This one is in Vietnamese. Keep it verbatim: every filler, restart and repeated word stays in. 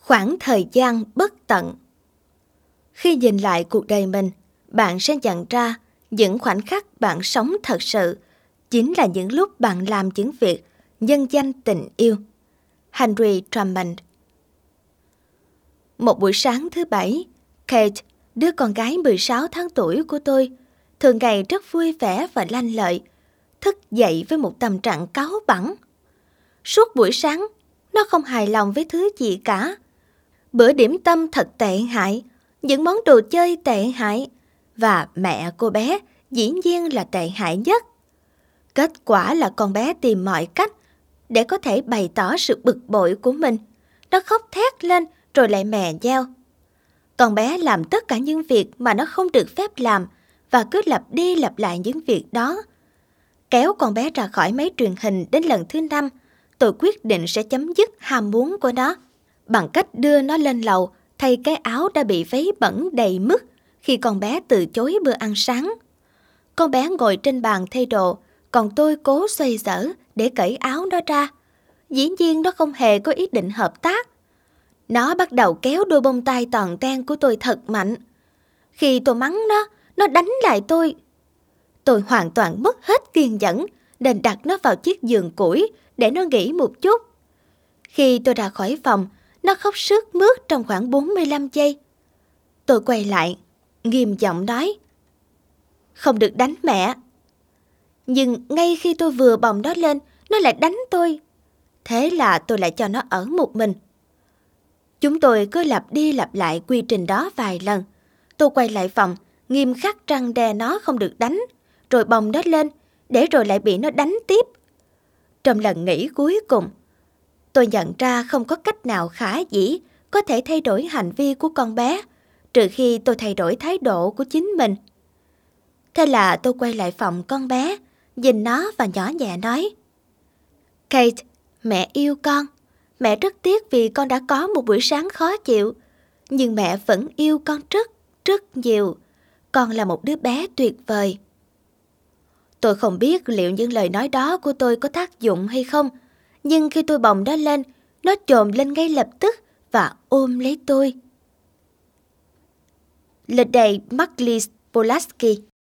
Khoảng thời gian bất tận. Khi nhìn lại cuộc đời mình, bạn sẽ nhận ra những khoảnh khắc bạn sống thật sự chính là những lúc bạn làm những việc nhân danh tình yêu. Henry Drummond. Một buổi sáng thứ Bảy, Kate, đứa con gái mười sáu tháng tuổi của tôi, thường ngày rất vui vẻ và lanh lợi, thức dậy với một tâm trạng cáu bẳn. Suốt buổi sáng, nó không hài lòng với thứ gì cả. Bữa điểm tâm thật tệ hại, những món đồ chơi tệ hại, và mẹ cô bé dĩ nhiên là tệ hại nhất. Kết quả là con bé tìm mọi cách để có thể bày tỏ sự bực bội của mình. Nó khóc thét lên rồi lại mè nheo. Con bé làm tất cả những việc mà nó không được phép làm và cứ lặp đi lặp lại những việc đó. Kéo con bé ra khỏi máy truyền hình đến lần thứ năm, tôi quyết định sẽ chấm dứt ham muốn của nó bằng cách đưa nó lên lầu thay cái áo đã bị vấy bẩn đầy mứt khi con bé từ chối bữa ăn sáng. Con bé ngồi trên bàn thay đồ, còn tôi cố xoay sở để cởi áo nó ra. Dĩ nhiên nó không hề có ý định hợp tác. Nó bắt đầu kéo đôi bông tai toàn ten của tôi thật mạnh. Khi tôi mắng nó, nó đánh lại tôi. Tôi hoàn toàn mất hết kiên nhẫn nên đặt nó vào chiếc giường củi để nó nghỉ một chút. Khi tôi ra khỏi phòng, nó khóc sướt mướt trong khoảng bốn mươi lăm giây. Tôi quay lại, nghiêm giọng nói: "Không được đánh mẹ." Nhưng ngay khi tôi vừa bồng nó lên, nó lại đánh tôi. Thế là tôi lại cho nó ở một mình. Chúng tôi cứ lặp đi lặp lại quy trình đó vài lần. Tôi quay lại phòng, nghiêm khắc răn đe nó không được đánh, rồi bồng nó lên, để rồi lại bị nó đánh tiếp. Trong lần nghỉ cuối cùng, tôi nhận ra không có cách nào khả dĩ có thể thay đổi hành vi của con bé, trừ khi tôi thay đổi thái độ của chính mình. Thế là tôi quay lại phòng con bé, nhìn nó và nhỏ nhẹ nói: "Kate, mẹ yêu con. Mẹ rất tiếc vì con đã có một buổi sáng khó chịu, nhưng mẹ vẫn yêu con rất, rất nhiều. Con là một đứa bé tuyệt vời." Tôi không biết liệu những lời nói đó của tôi có tác dụng hay không, nhưng khi tôi bồng nó lên, nó chồm lên ngay lập tức và ôm lấy tôi. Lịch đầy Mark Polaski.